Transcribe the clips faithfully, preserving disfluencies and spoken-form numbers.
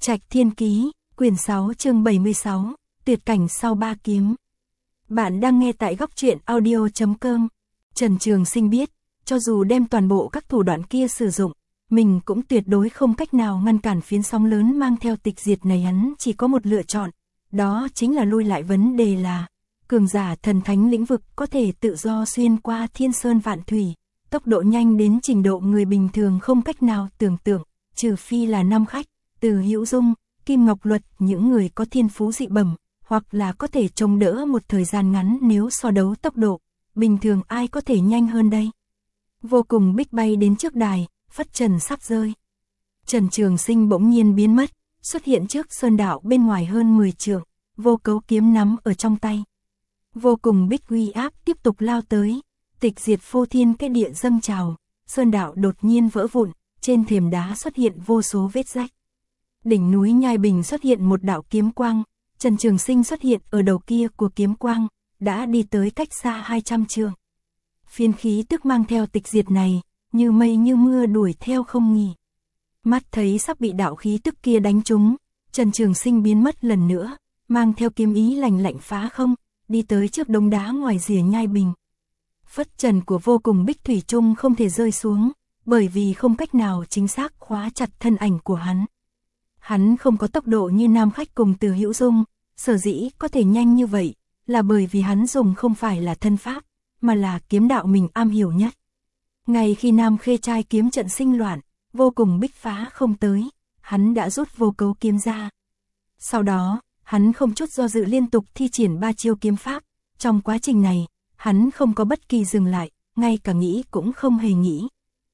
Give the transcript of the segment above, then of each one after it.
Trạch Thiên Ký, quyển sáu chương bảy mươi sáu, tuyệt cảnh sau ba kiếm. Bạn đang nghe tại góc truyện audio chấm com. Trần Trường Sinh biết, cho dù đem toàn bộ các thủ đoạn kia sử dụng, mình cũng tuyệt đối không cách nào ngăn cản phiến sóng lớn mang theo tịch diệt này. Hắn chỉ có một lựa chọn, đó chính là lui lại. Vấn đề là, cường giả thần thánh lĩnh vực có thể tự do xuyên qua thiên sơn vạn thủy, tốc độ nhanh đến trình độ người bình thường không cách nào tưởng tượng, trừ phi là năm khách, Từ Hữu Dung, Kim Ngọc Luật, những người có thiên phú dị bẩm, hoặc là có thể chống đỡ một thời gian ngắn. Nếu so đấu tốc độ, bình thường ai có thể nhanh hơn đây? Vô Cùng Bích bay đến trước đài, phất trần sắp rơi. Trần Trường Sinh bỗng nhiên biến mất, xuất hiện trước sơn đạo bên ngoài hơn mười trượng, vô cấu kiếm nắm ở trong tay. Vô Cùng Bích uy áp tiếp tục lao tới, tịch diệt phô thiên cái địa dâng trào, sơn đạo đột nhiên vỡ vụn, trên thềm đá xuất hiện vô số vết rách. Đỉnh núi Nhai Bình xuất hiện một đạo kiếm quang, Trần Trường Sinh xuất hiện ở đầu kia của kiếm quang, đã đi tới cách xa hai trăm trượng. Phiên khí tức mang theo tịch diệt này, như mây như mưa đuổi theo không nghỉ. Mắt thấy sắp bị đạo khí tức kia đánh trúng, Trần Trường Sinh biến mất lần nữa, mang theo kiếm ý lạnh lạnh phá không, đi tới trước đống đá ngoài rìa Nhai Bình. Phất trần của Vô Cùng Bích thủy chung không thể rơi xuống, bởi vì không cách nào chính xác khóa chặt thân ảnh của hắn. Hắn không có tốc độ như nam khách cùng Từ Hữu Dung, sở dĩ có thể nhanh như vậy, là bởi vì hắn dùng không phải là thân pháp, mà là kiếm đạo mình am hiểu nhất. Ngay khi nam khê trai kiếm trận sinh loạn, Vô Cùng Bích phá không tới, hắn đã rút vô cấu kiếm ra. Sau đó, hắn không chút do dự liên tục thi triển ba chiêu kiếm pháp, trong quá trình này, hắn không có bất kỳ dừng lại, ngay cả nghĩ cũng không hề nghĩ.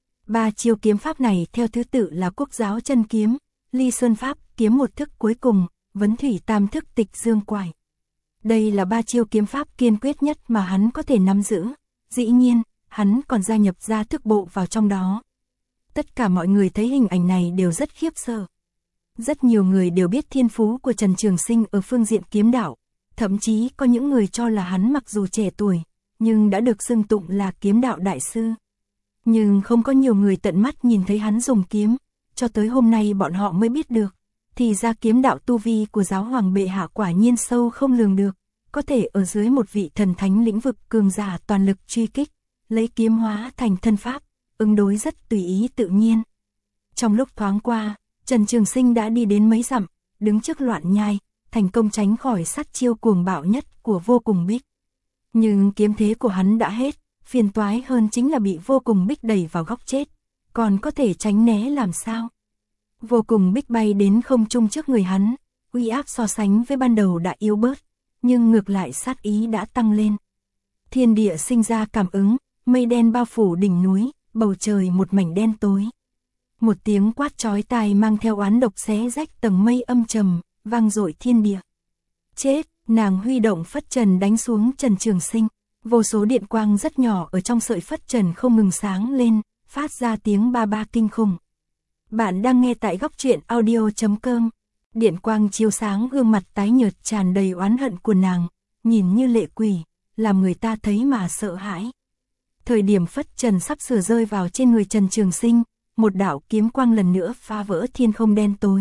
Ba chiêu kiếm pháp này theo thứ tự là Quốc Giáo Chân Kiếm, Ly Sơn Pháp, kiếm một thức cuối cùng, Vấn Thủy Tam Thức Tịch Dương Quải. Đây là ba chiêu kiếm pháp kiên quyết nhất mà hắn có thể nắm giữ, dĩ nhiên, hắn còn gia nhập ra thức bộ vào trong đó. Tất cả mọi người thấy hình ảnh này đều rất khiếp sợ. Rất nhiều người đều biết thiên phú của Trần Trường Sinh ở phương diện kiếm đạo, thậm chí có những người cho là hắn mặc dù trẻ tuổi, nhưng đã được xưng tụng là kiếm đạo đại sư. Nhưng không có nhiều người tận mắt nhìn thấy hắn dùng kiếm, cho tới hôm nay bọn họ mới biết được, thì ra kiếm đạo tu vi của giáo hoàng bệ hạ quả nhiên sâu không lường được, có thể ở dưới một vị thần thánh lĩnh vực cường giả toàn lực truy kích, lấy kiếm hóa thành thân pháp, ứng đối rất tùy ý tự nhiên. Trong lúc thoáng qua, Trần Trường Sinh đã đi đến mấy dặm, đứng trước loạn nhai, thành công tránh khỏi sát chiêu cuồng bạo nhất của Vô Cùng Bích. Nhưng kiếm thế của hắn đã hết, phiền toái hơn chính là bị Vô Cùng Bích đẩy vào góc chết, còn có thể tránh né làm sao? Vô Cùng Bích bay đến không trung trước người hắn, uy áp so sánh với ban đầu đã yếu bớt, nhưng ngược lại sát ý đã tăng lên. Thiên địa sinh ra cảm ứng, mây đen bao phủ đỉnh núi, bầu trời một mảnh đen tối. Một tiếng quát chói tai mang theo oán độc xé rách tầng mây âm trầm, vang dội thiên địa. Chết, nàng huy động phất trần đánh xuống Trần Trường Sinh, vô số điện quang rất nhỏ ở trong sợi phất trần không ngừng sáng lên, phát ra tiếng ba ba kinh khủng. Bạn đang nghe tại góc truyện audio chấm com. Điện quang chiếu sáng gương mặt tái nhợt tràn đầy oán hận của nàng, nhìn như lệ quỷ, làm người ta thấy mà sợ hãi. Thời điểm phất trần sắp sửa rơi vào trên người Trần Trường Sinh, một đạo kiếm quang lần nữa phá vỡ thiên không đen tối.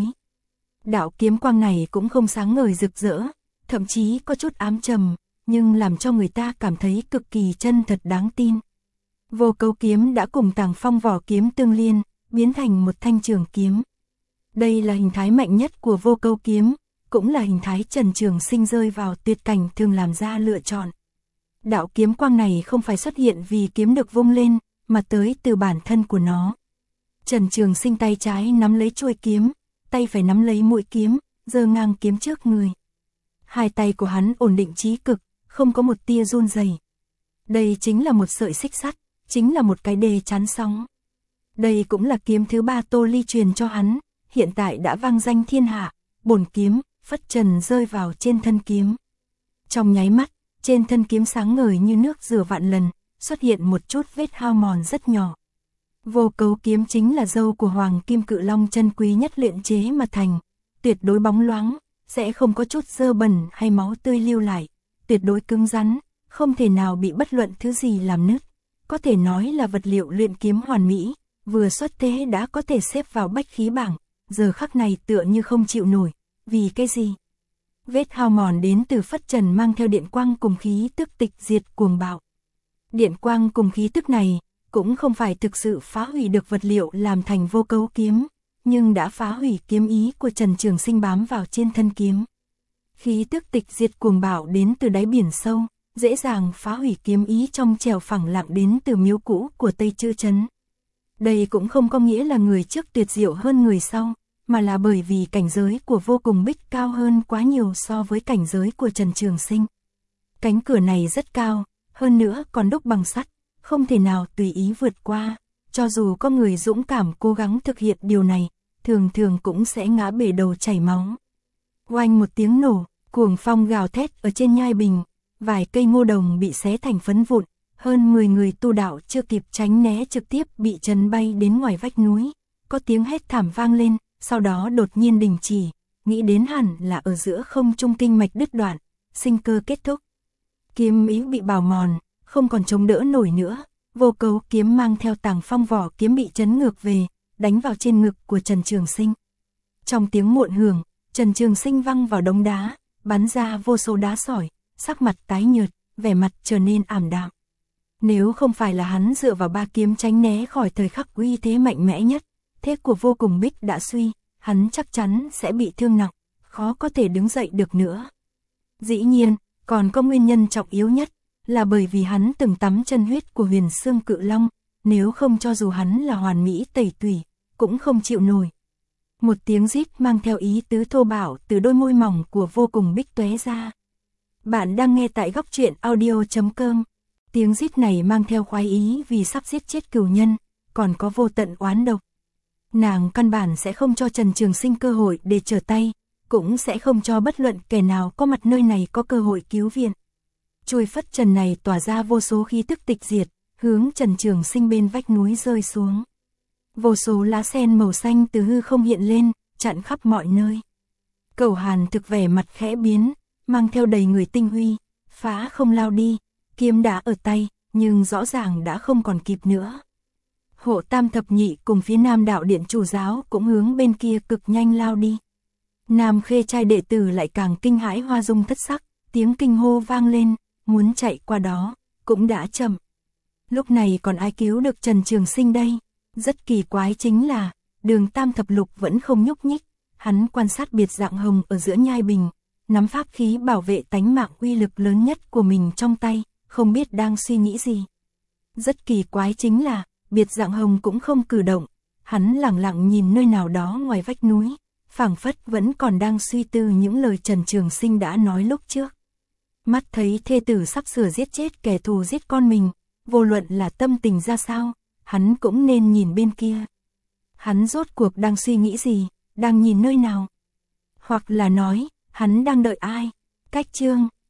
Đạo kiếm quang này cũng không sáng ngời rực rỡ, thậm chí có chút ám trầm, nhưng làm cho người ta cảm thấy cực kỳ chân thật đáng tin. Vô cấu kiếm đã cùng Tàng Phong vỏ kiếm tương liên, biến thành một thanh trường kiếm. Đây là hình thái mạnh nhất của vô cấu kiếm, cũng là hình thái Trần Trường Sinh rơi vào tuyệt cảnh thường làm ra lựa chọn. Đạo kiếm quang này không phải xuất hiện vì kiếm được vung lên, mà tới từ bản thân của nó. Trần Trường Sinh tay trái nắm lấy chuôi kiếm, tay phải nắm lấy mũi kiếm, giơ ngang kiếm trước người. Hai tay của hắn ổn định chí cực, không có một tia run rẩy. Đây chính là một sợi xích sắt, chính là một cái đê chắn sóng. Đây cũng là kiếm thứ ba Tô Ly truyền cho hắn, hiện tại đã vang danh thiên hạ, bổn kiếm, phất trần rơi vào trên thân kiếm. Trong nháy mắt, trên thân kiếm sáng ngời như nước rửa vạn lần, xuất hiện một chút vết hao mòn rất nhỏ. Vô cấu kiếm chính là dâu của Hoàng Kim Cự Long chân quý nhất luyện chế mà thành, tuyệt đối bóng loáng, sẽ không có chút dơ bẩn hay máu tươi lưu lại, tuyệt đối cứng rắn, không thể nào bị bất luận thứ gì làm nứt, có thể nói là vật liệu luyện kiếm hoàn mỹ, vừa xuất thế đã có thể xếp vào bách khí bảng, giờ khắc này tựa như không chịu nổi, vì cái gì? Vết hao mòn đến từ phất trần mang theo điện quang cùng khí tức tịch diệt cuồng bạo. Điện quang cùng khí tức này, cũng không phải thực sự phá hủy được vật liệu làm thành vô cấu kiếm, nhưng đã phá hủy kiếm ý của Trần Trường Sinh bám vào trên thân kiếm. Khí tức tịch diệt cuồng bạo đến từ đáy biển sâu, dễ dàng phá hủy kiếm ý trong trèo phẳng lặng đến từ miếu cũ của Tây Chư Trấn. Đây cũng không có nghĩa là người trước tuyệt diệu hơn người sau, mà là bởi vì cảnh giới của Vô Cùng Bích cao hơn quá nhiều so với cảnh giới của Trần Trường Sinh. Cánh cửa này rất cao, hơn nữa còn đúc bằng sắt, không thể nào tùy ý vượt qua, cho dù có người dũng cảm cố gắng thực hiện điều này, thường thường cũng sẽ ngã bể đầu chảy máu. Oanh một tiếng nổ, cuồng phong gào thét ở trên nhai bình, vài cây ngô đồng bị xé thành phấn vụn, hơn mười người tu đạo chưa kịp tránh né trực tiếp bị chấn bay đến ngoài vách núi, có tiếng hét thảm vang lên, sau đó đột nhiên đình chỉ, nghĩ đến hẳn là ở giữa không trung kinh mạch đứt đoạn, sinh cơ kết thúc. Kiếm ý bị bào mòn, không còn chống đỡ nổi nữa, vô cấu kiếm mang theo tàng phong vỏ kiếm bị chấn ngược về, đánh vào trên ngực của Trần Trường Sinh. Trong tiếng muộn hưởng, Trần Trường Sinh văng vào đống đá, bắn ra vô số đá sỏi, sắc mặt tái nhợt, vẻ mặt trở nên ảm đạm. Nếu không phải là hắn dựa vào ba kiếm tránh né khỏi thời khắc uy thế mạnh mẽ nhất, thế của Vô Cùng Bích đã suy, hắn chắc chắn sẽ bị thương nặng, khó có thể đứng dậy được nữa. Dĩ nhiên, còn có nguyên nhân trọng yếu nhất, là bởi vì hắn từng tắm chân huyết của Huyền Xương Cự Long, nếu không cho dù hắn là hoàn mỹ tẩy tủy, cũng không chịu nổi. Một tiếng rít mang theo ý tứ thô bạo từ đôi môi mỏng của Vô Cùng Bích tóe ra. Bạn đang nghe tại góc truyện audio chấm com. Tiếng rít này mang theo khoái ý vì sắp giết chết cửu nhân, còn có vô tận oán độc. Nàng căn bản sẽ không cho Trần Trường Sinh cơ hội để trở tay, cũng sẽ không cho bất luận kẻ nào có mặt nơi này có cơ hội cứu viện. Chuôi phất trần này tỏa ra vô số khí tức tịch diệt, hướng Trần Trường Sinh bên vách núi rơi xuống. Vô số lá sen màu xanh từ hư không hiện lên, chặn khắp mọi nơi. Cẩu Hàn thực vẻ mặt khẽ biến, mang theo đầy người tinh huy, phá không lao đi, kiếm đã ở tay, nhưng rõ ràng đã không còn kịp nữa. Hộ Tam Thập Nhị cùng phía Nam Đạo Điện chủ giáo cũng hướng bên kia cực nhanh lao đi. Nam Khê trai đệ tử lại càng kinh hãi hoa dung thất sắc, tiếng kinh hô vang lên, muốn chạy qua đó, cũng đã chậm. Lúc này còn ai cứu được Trần Trường Sinh đây? Rất kỳ quái chính là, Đường Tam Thập Lục vẫn không nhúc nhích, hắn quan sát biệt dạng hồng ở giữa nhai bình, nắm pháp khí bảo vệ tánh mạng uy lực lớn nhất của mình trong tay, không biết đang suy nghĩ gì. Rất kỳ quái chính là, biệt dạng hồng cũng không cử động, hắn lặng lặng nhìn nơi nào đó ngoài vách núi, phảng phất vẫn còn đang suy tư những lời Trần Trường Sinh đã nói lúc trước. Mắt thấy thê tử sắp sửa giết chết kẻ thù giết con mình, vô luận là tâm tình ra sao, hắn cũng nên nhìn bên kia. Hắn rốt cuộc đang suy nghĩ gì, đang nhìn nơi nào? Hoặc là nói, hắn đang đợi ai? Cách chương